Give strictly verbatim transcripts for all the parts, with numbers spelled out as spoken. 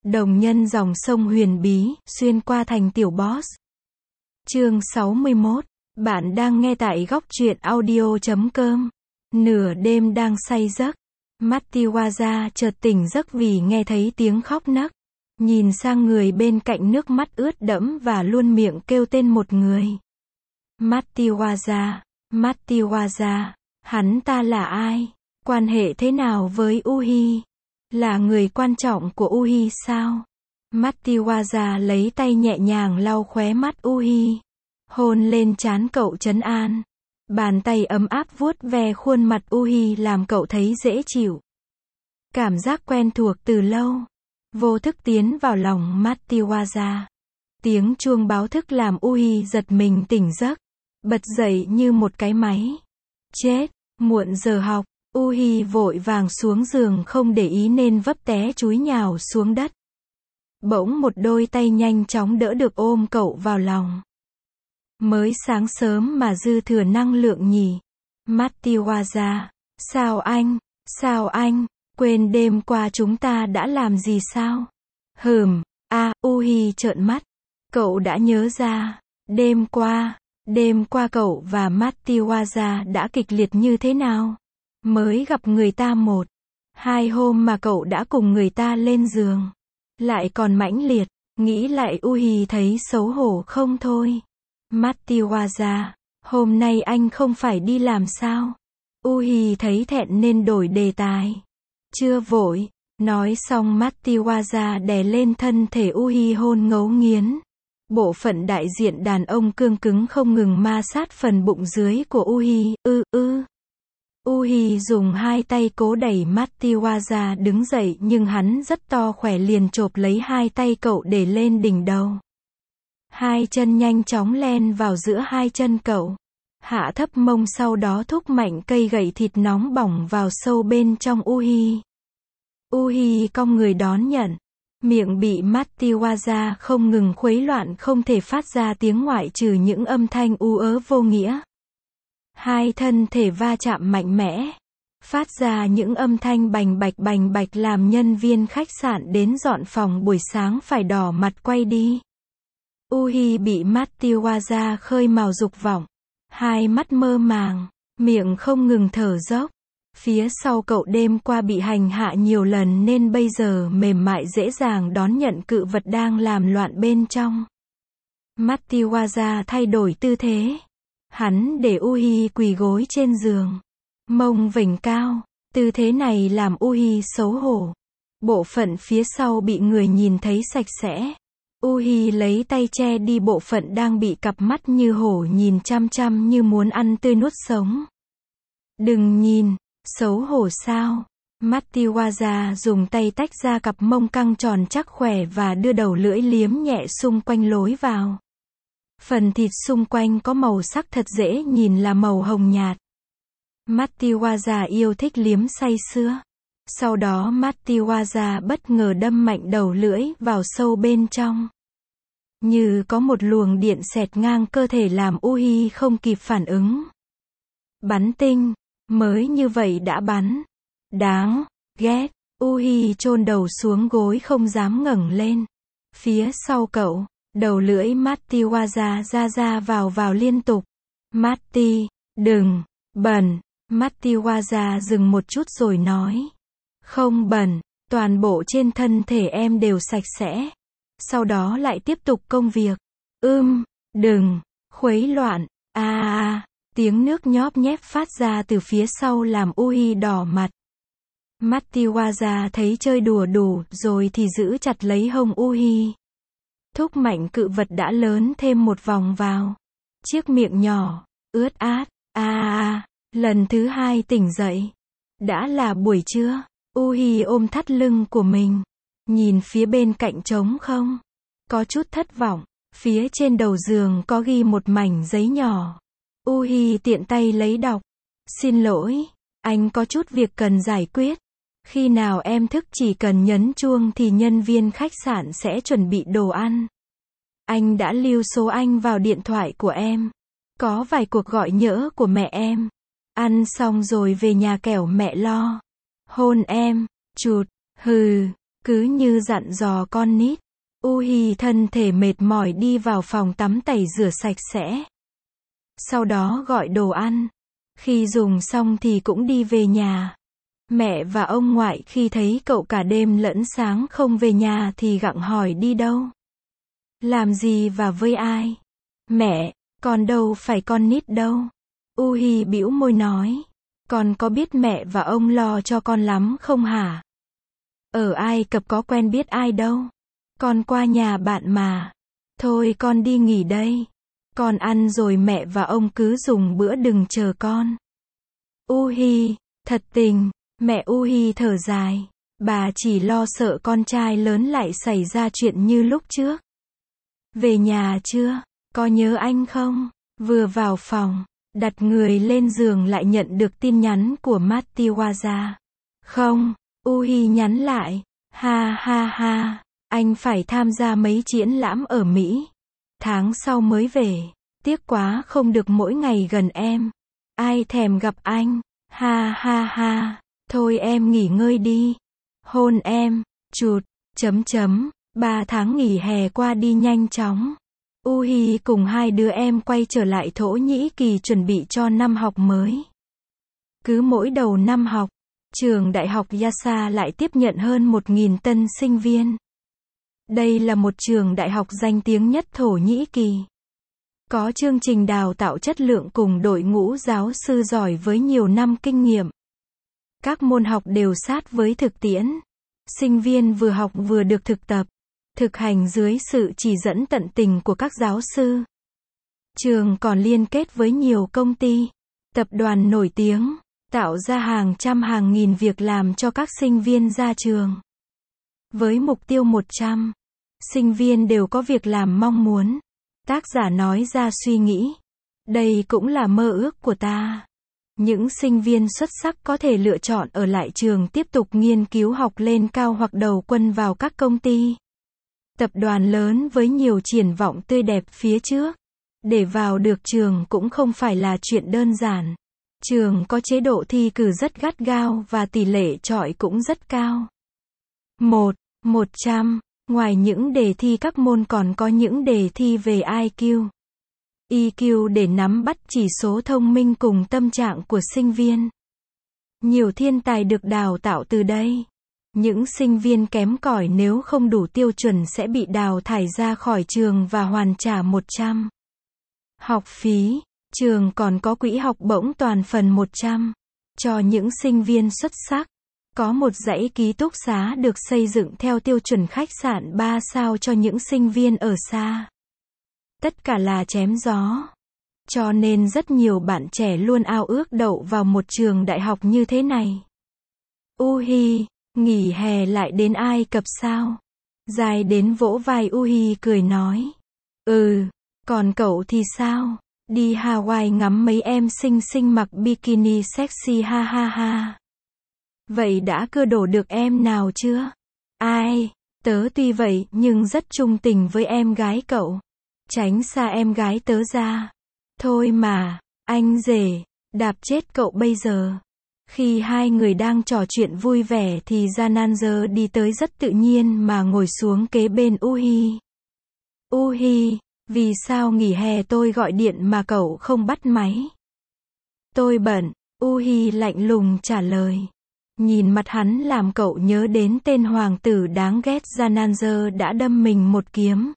Đồng nhân dòng sông huyền bí, xuyên qua thành tiểu boss. Chương sáu mươi mốt. Bạn đang nghe tại góc truyện audio chấm com. Nửa đêm đang say giấc. Mattiwaza chợt tỉnh giấc vì nghe thấy tiếng khóc nấc. Nhìn sang người bên cạnh, nước mắt ướt đẫm và luôn miệng kêu tên một người. Mattiwaza, Mattiwaza, hắn ta là ai? Quan hệ thế nào với Uhi? Là người quan trọng của Uhi sao? Mattiwaza lấy tay nhẹ nhàng lau khóe mắt Uhi. Hôn lên trán cậu trấn an. Bàn tay ấm áp vuốt ve khuôn mặt Uhi làm cậu thấy dễ chịu. Cảm giác quen thuộc từ lâu. Vô thức tiến vào lòng Mattiwaza. Tiếng chuông báo thức làm Uhi giật mình tỉnh giấc. Bật dậy như một cái máy. Chết, muộn giờ học. Uhi vội vàng xuống giường không để ý nên vấp té chúi nhào xuống đất. Bỗng một đôi tay nhanh chóng đỡ được ôm cậu vào lòng. Mới sáng sớm mà dư thừa năng lượng nhỉ? Mattiwaza, sao anh, sao anh, quên đêm qua chúng ta đã làm gì sao? Hừm, a, à, Uhi trợn mắt. Cậu đã nhớ ra, đêm qua, đêm qua cậu và Mattiwaza đã kịch liệt như thế nào? Mới gặp người ta một, hai hôm mà cậu đã cùng người ta lên giường. Lại còn mãnh liệt, nghĩ lại Uhi thấy xấu hổ không thôi. Mattiwaza, hôm nay anh không phải đi làm sao? Uhi thấy thẹn nên đổi đề tài. Chưa vội, nói xong Mattiwaza đè lên thân thể Uhi hôn ngấu nghiến. Bộ phận đại diện đàn ông cương cứng không ngừng ma sát phần bụng dưới của Uhi, ư ư. Uhi dùng hai tay cố đẩy Mattiwaza đứng dậy nhưng hắn rất to khỏe liền chộp lấy hai tay cậu để lên đỉnh đầu. Hai chân nhanh chóng len vào giữa hai chân cậu. Hạ thấp mông sau đó thúc mạnh cây gậy thịt nóng bỏng vào sâu bên trong Uhi. Uhi cong người đón nhận. Miệng bị Mattiwaza không ngừng khuấy loạn không thể phát ra tiếng ngoại trừ những âm thanh u ớ vô nghĩa. Hai thân thể va chạm mạnh mẽ, phát ra những âm thanh bành bạch bành bạch làm nhân viên khách sạn đến dọn phòng buổi sáng phải đỏ mặt quay đi. Uhi bị Mattiwaza khơi mào dục vọng, hai mắt mơ màng, miệng không ngừng thở dốc. Phía sau cậu đêm qua bị hành hạ nhiều lần nên bây giờ mềm mại dễ dàng đón nhận cự vật đang làm loạn bên trong. Mattiwaza thay đổi tư thế. Hắn để Uhi quỳ gối trên giường. Mông vểnh cao. Tư thế này làm Uhi xấu hổ. Bộ phận phía sau bị người nhìn thấy sạch sẽ. Uhi lấy tay che đi bộ phận đang bị cặp mắt như hổ nhìn chăm chăm như muốn ăn tươi nuốt sống. Đừng nhìn, xấu hổ sao? Mattiwaza dùng tay tách ra cặp mông căng tròn chắc khỏe và đưa đầu lưỡi liếm nhẹ xung quanh lối vào. Phần thịt xung quanh có màu sắc thật dễ nhìn là màu hồng nhạt. Mattiwaza yêu thích liếm say sưa. Sau đó Mattiwaza bất ngờ đâm mạnh đầu lưỡi vào sâu bên trong. Như có một luồng điện xẹt ngang cơ thể làm Uhi không kịp phản ứng. Bắn tinh, mới như vậy đã bắn. Đáng ghét, Uhi chôn đầu xuống gối không dám ngẩng lên. Phía sau cậu, đầu lưỡi Mattiwaza ra ra vào vào liên tục. Matti, đừng, bẩn. Mattiwaza dừng một chút rồi nói. Không bẩn, toàn bộ trên thân thể em đều sạch sẽ. Sau đó lại tiếp tục công việc. Ưm, đừng, khuấy loạn, a a, tiếng nước nhóp nhép phát ra từ phía sau làm Uhi đỏ mặt. Mattiwaza thấy chơi đùa đủ rồi thì giữ chặt lấy hông Uhi. Thúc mạnh cự vật đã lớn thêm một vòng vào. Chiếc miệng nhỏ, ướt át, a a, lần thứ hai tỉnh dậy. Đã là buổi trưa, Uhi ôm thắt lưng của mình. Nhìn phía bên cạnh trống không. Có chút thất vọng, phía trên đầu giường có ghi một mảnh giấy nhỏ. Uhi tiện tay lấy đọc. Xin lỗi, anh có chút việc cần giải quyết. Khi nào em thức chỉ cần nhấn chuông thì nhân viên khách sạn sẽ chuẩn bị đồ ăn. Anh đã lưu số anh vào điện thoại của em. Có vài cuộc gọi nhỡ của mẹ em. Ăn xong rồi về nhà kẻo mẹ lo. Hôn em, chụt, hừ. Cứ như dặn dò con nít, Uhi thân thể mệt mỏi đi vào phòng tắm tẩy rửa sạch sẽ. Sau đó gọi đồ ăn. Khi dùng xong thì cũng đi về nhà. Mẹ và ông ngoại khi thấy cậu cả đêm lẫn sáng không về nhà thì gặng hỏi đi đâu. Làm gì và với ai? Mẹ, con đâu phải con nít đâu. Uhi bĩu môi nói. Con có biết mẹ và ông lo cho con lắm không hả? Ở Ai Cập có quen biết ai đâu. Con qua nhà bạn mà. Thôi con đi nghỉ đây. Con ăn rồi mẹ và ông cứ dùng bữa đừng chờ con. Uhi, thật tình, mẹ Uhi thở dài. Bà chỉ lo sợ con trai lớn lại xảy ra chuyện như lúc trước. Về nhà chưa? Có nhớ anh không? Vừa vào phòng, đặt người lên giường lại nhận được tin nhắn của Matiwaza. Không, Uhi nhắn lại. Ha ha ha, anh phải tham gia mấy triển lãm ở Mỹ. Tháng sau mới về. Tiếc quá không được mỗi ngày gần em. Ai thèm gặp anh. Ha ha ha, thôi em nghỉ ngơi đi. Hôn em, chụt, chấm chấm, ba tháng nghỉ hè qua đi nhanh chóng. Uhi cùng hai đứa em quay trở lại Thổ Nhĩ Kỳ chuẩn bị cho năm học mới. Cứ mỗi đầu năm học, trường đại học Yasa lại tiếp nhận hơn một nghìn tân sinh viên. Đây là một trường đại học danh tiếng nhất Thổ Nhĩ Kỳ. Có chương trình đào tạo chất lượng cùng đội ngũ giáo sư giỏi với nhiều năm kinh nghiệm. Các môn học đều sát với thực tiễn. Sinh viên vừa học vừa được thực tập, thực hành dưới sự chỉ dẫn tận tình của các giáo sư. Trường còn liên kết với nhiều công ty, tập đoàn nổi tiếng, tạo ra hàng trăm hàng nghìn việc làm cho các sinh viên ra trường. Với mục tiêu một trăm sinh viên đều có việc làm mong muốn. Tác giả nói ra suy nghĩ. Đây cũng là mơ ước của ta. Những sinh viên xuất sắc có thể lựa chọn ở lại trường tiếp tục nghiên cứu học lên cao hoặc đầu quân vào các công ty, tập đoàn lớn với nhiều triển vọng tươi đẹp phía trước. Để vào được trường cũng không phải là chuyện đơn giản. Trường có chế độ thi cử rất gắt gao và tỷ lệ chọi cũng rất cao. một. một trăm. Ngoài những đề thi các môn còn có những đề thi về I Q, E Q để nắm bắt chỉ số thông minh cùng tâm trạng của sinh viên. Nhiều thiên tài được đào tạo từ đây. Những sinh viên kém cỏi nếu không đủ tiêu chuẩn sẽ bị đào thải ra khỏi trường và hoàn trả một trăm. Học phí, trường còn có quỹ học bổng toàn phần một trăm cho những sinh viên xuất sắc. Có một dãy ký túc xá được xây dựng theo tiêu chuẩn khách sạn ba sao cho những sinh viên ở xa. Tất cả là chém gió. Cho nên rất nhiều bạn trẻ luôn ao ước đậu vào một trường đại học như thế này. Uhi, nghỉ hè lại đến Ai Cập sao? Dài đến vỗ vai Uhi cười nói. Ừ, còn cậu thì sao? Đi Hawaii ngắm mấy em xinh xinh mặc bikini sexy ha ha ha. Vậy đã cưa đổ được em nào chưa? Ai, tớ tuy vậy nhưng rất trung tình với em gái cậu. Tránh xa em gái tớ ra. Thôi mà, anh rể, đạp chết cậu bây giờ. Khi hai người đang trò chuyện vui vẻ thì Jananzer đi tới rất tự nhiên mà ngồi xuống kế bên Uhi. Uhi, vì sao nghỉ hè tôi gọi điện mà cậu không bắt máy? Tôi bận, Uhi lạnh lùng trả lời. Nhìn mặt hắn làm cậu nhớ đến tên hoàng tử đáng ghét Jananzer đã đâm mình một kiếm.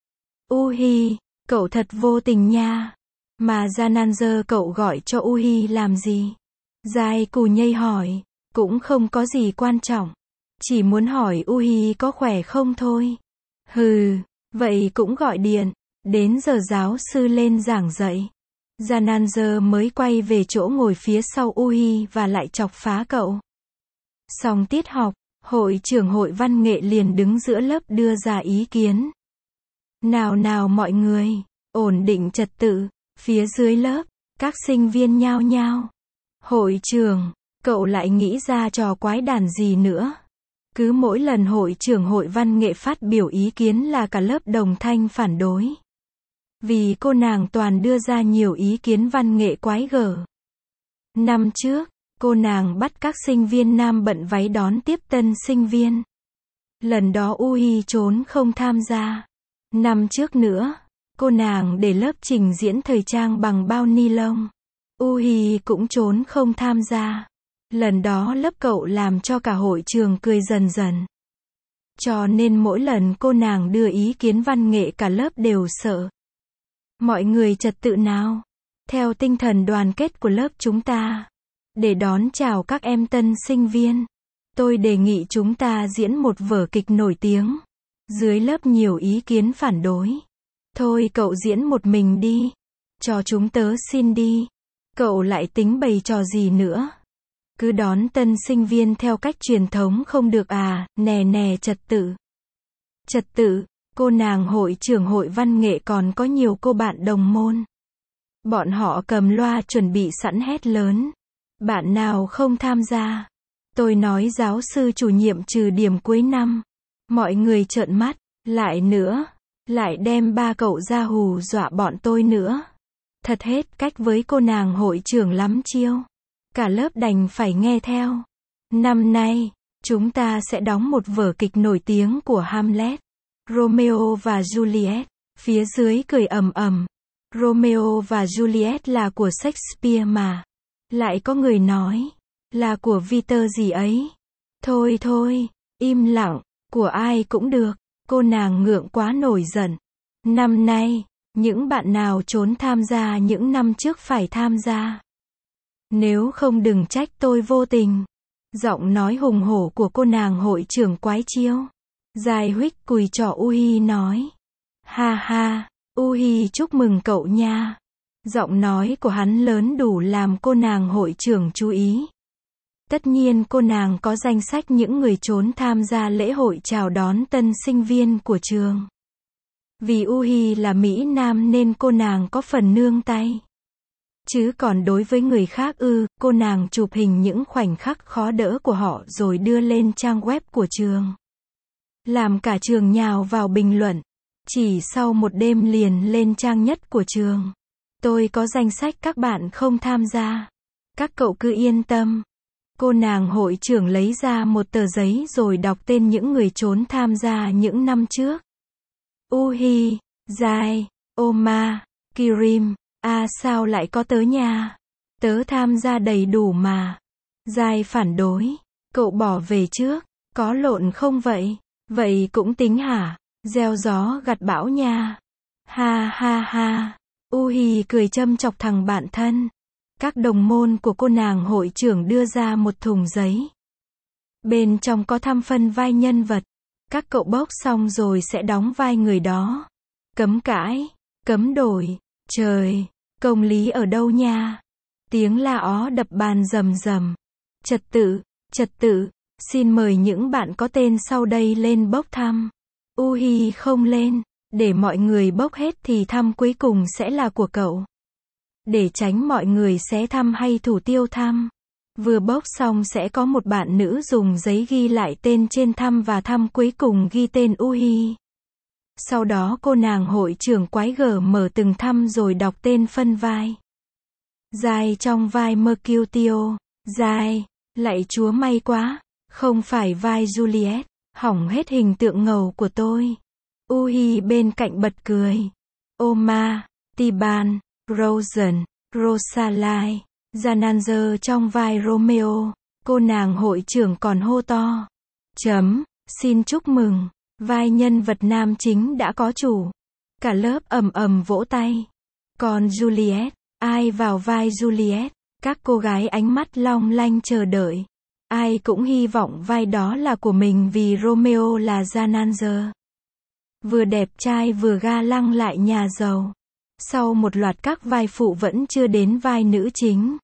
Uhi, cậu thật vô tình nha. Mà Jananzer cậu gọi cho Uhi làm gì? Giai Cù nhây hỏi. Cũng không có gì quan trọng. Chỉ muốn hỏi Uhi có khỏe không thôi. Hừ, vậy cũng gọi điện. Đến giờ giáo sư lên giảng dạy. Jananzer mới quay về chỗ ngồi phía sau Uhi và lại chọc phá cậu. Xong tiết học, hội trưởng hội văn nghệ liền đứng giữa lớp đưa ra ý kiến. Nào nào mọi người, ổn định trật tự. Phía dưới lớp, các sinh viên nhao nhao. Hội trưởng, cậu lại nghĩ ra trò quái đản gì nữa? Cứ mỗi lần hội trưởng hội văn nghệ phát biểu ý kiến là cả lớp đồng thanh phản đối. Vì cô nàng toàn đưa ra nhiều ý kiến văn nghệ quái gở. Năm trước, cô nàng bắt các sinh viên nam bận váy đón tiếp tân sinh viên. Lần đó Uhi trốn không tham gia. Năm trước nữa, cô nàng để lớp trình diễn thời trang bằng bao ni lông. Uhi cũng trốn không tham gia. Lần đó lớp cậu làm cho cả hội trường cười dần dần. Cho nên mỗi lần cô nàng đưa ý kiến văn nghệ cả lớp đều sợ. Mọi người trật tự nào, theo tinh thần đoàn kết của lớp chúng ta, để đón chào các em tân sinh viên. Tôi đề nghị chúng ta diễn một vở kịch nổi tiếng. Dưới lớp nhiều ý kiến phản đối. Thôi cậu diễn một mình đi. Cho chúng tớ xin đi. Cậu lại tính bày trò gì nữa? Cứ đón tân sinh viên theo cách truyền thống không được à, nè nè trật tự. Trật tự, cô nàng hội trưởng hội văn nghệ còn có nhiều cô bạn đồng môn. Bọn họ cầm loa chuẩn bị sẵn hét lớn. Bạn nào không tham gia? Tôi nói giáo sư chủ nhiệm trừ điểm cuối năm. Mọi người trợn mắt, lại nữa, lại đem ba cậu ra hù dọa bọn tôi nữa. Thật hết cách với cô nàng hội trưởng lắm chiêu. Cả lớp đành phải nghe theo. Năm nay, chúng ta sẽ đóng một vở kịch nổi tiếng của Hamlet. Romeo và Juliet. Phía dưới cười ầm ầm. Romeo và Juliet là của Shakespeare mà. Lại có người nói, là của Victor gì ấy. Thôi thôi, im lặng, của ai cũng được. Cô nàng ngượng quá nổi giận. Năm nay, những bạn nào trốn tham gia những năm trước phải tham gia. Nếu không đừng trách tôi vô tình. Giọng nói hùng hổ của cô nàng hội trưởng quái chiêu. Dài huých cùi trỏ Uhi nói. Ha ha, Uhi chúc mừng cậu nha. Giọng nói của hắn lớn đủ làm cô nàng hội trưởng chú ý. Tất nhiên cô nàng có danh sách những người trốn tham gia lễ hội chào đón tân sinh viên của trường. Vì Uhi là Mỹ Nam nên cô nàng có phần nương tay. Chứ còn đối với người khác ư, cô nàng chụp hình những khoảnh khắc khó đỡ của họ rồi đưa lên trang web của trường. Làm cả trường nhào vào bình luận. Chỉ sau một đêm liền lên trang nhất của trường. Tôi có danh sách các bạn không tham gia. Các cậu cứ yên tâm. Cô nàng hội trưởng lấy ra một tờ giấy rồi đọc tên những người trốn tham gia những năm trước. Uhi, Jai, Oma, Kirim. À sao lại có tớ nha? Tớ tham gia đầy đủ mà. Jai phản đối. Cậu bỏ về trước. Có lộn không vậy? Vậy cũng tính hả? Gieo gió gặt bão nha. Ha ha ha. Uhi cười châm chọc thằng bạn thân. Các đồng môn của cô nàng hội trưởng đưa ra một thùng giấy. Bên trong có thăm phân vai nhân vật. Các cậu bốc xong rồi sẽ đóng vai người đó. Cấm cãi, cấm đổi. Trời, công lý ở đâu nha? Tiếng la ó đập bàn rầm rầm. Trật tự, trật tự. Xin mời những bạn có tên sau đây lên bốc thăm. Uhi không lên. Để mọi người bốc hết thì thăm cuối cùng sẽ là của cậu. Để tránh mọi người xé thăm hay thủ tiêu thăm. Vừa bốc xong sẽ có một bạn nữ dùng giấy ghi lại tên trên thăm và thăm cuối cùng ghi tên Uhi. Sau đó cô nàng hội trưởng quái gở mở từng thăm rồi đọc tên phân vai. Jai trong vai Mercutio. Jai, lạy chúa may quá. Không phải vai Juliet. Hỏng hết hình tượng ngầu của tôi. Uhi bên cạnh bật cười. Oma, Tiban, Rosen, Rosalie, Jananzer trong vai Romeo. Cô nàng hội trưởng còn hô to. Chấm, xin chúc mừng. Vai nhân vật nam chính đã có chủ. Cả lớp ầm ầm vỗ tay. Còn Juliet, ai vào vai Juliet? Các cô gái ánh mắt long lanh chờ đợi. Ai cũng hy vọng vai đó là của mình vì Romeo là Jananzer. Vừa đẹp trai vừa ga lăng lại nhà giàu. Sau một loạt các vai phụ vẫn chưa đến vai nữ chính.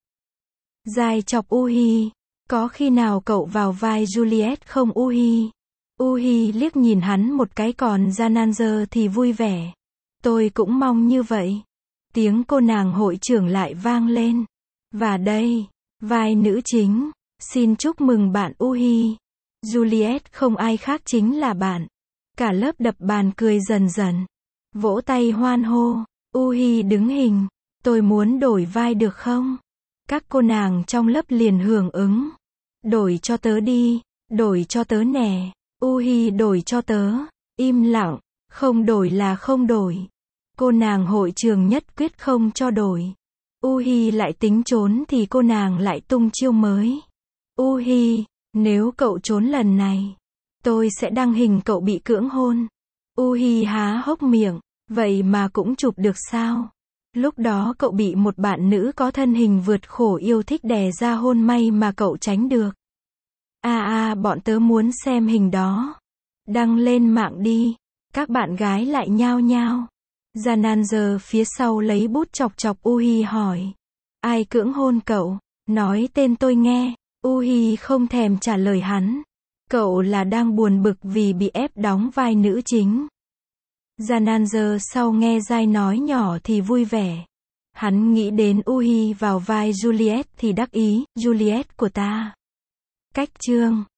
Jai chọc Uhi. Có khi nào cậu vào vai Juliet không Uhi? Uhi liếc nhìn hắn một cái còn Jananzer thì vui vẻ. Tôi cũng mong như vậy. Tiếng cô nàng hội trưởng lại vang lên. Và đây, vai nữ chính. Xin chúc mừng bạn Uhi. Juliet không ai khác chính là bạn. Cả lớp đập bàn cười dần dần. Vỗ tay hoan hô. Uhi đứng hình. Tôi muốn đổi vai được không? Các cô nàng trong lớp liền hưởng ứng. Đổi cho tớ đi. Đổi cho tớ nè. Uhi đổi cho tớ. Im lặng, không đổi là không đổi. Cô nàng hội trường nhất quyết không cho đổi. Uhi lại tính trốn thì cô nàng lại tung chiêu mới. Uhi, nếu cậu trốn lần này, tôi sẽ đăng hình cậu bị cưỡng hôn. Uhi há hốc miệng, vậy mà cũng chụp được sao? Lúc đó cậu bị một bạn nữ có thân hình vượt khổ yêu thích đè ra hôn, may mà cậu tránh được. A à, a à, bọn tớ muốn xem hình đó. Đăng lên mạng đi. Các bạn gái lại nhao nhao. Jananzer phía sau lấy bút chọc chọc Uhi hỏi. Ai cưỡng hôn cậu? Nói tên tôi nghe. Uhi không thèm trả lời hắn. Cậu là đang buồn bực vì bị ép đóng vai nữ chính. Jananzer sau nghe Giai nói nhỏ thì vui vẻ. Hắn nghĩ đến Uhi vào vai Juliet thì đắc ý, Juliet của ta. Cách chương